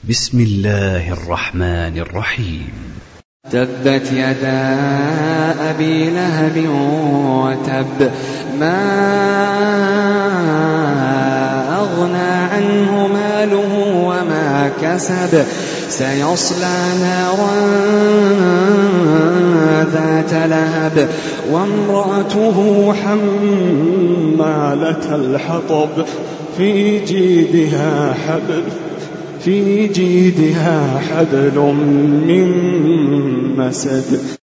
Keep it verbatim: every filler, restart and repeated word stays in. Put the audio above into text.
بسم الله الرحمن الرحيم. تبت يدا أبي لهب وتب، ما أغنى عنه ماله وما كسب، سيصلى نارا ذات لهب وامرأته حمالة الحطب في جيدها حبل في جيدها حبل من مسد.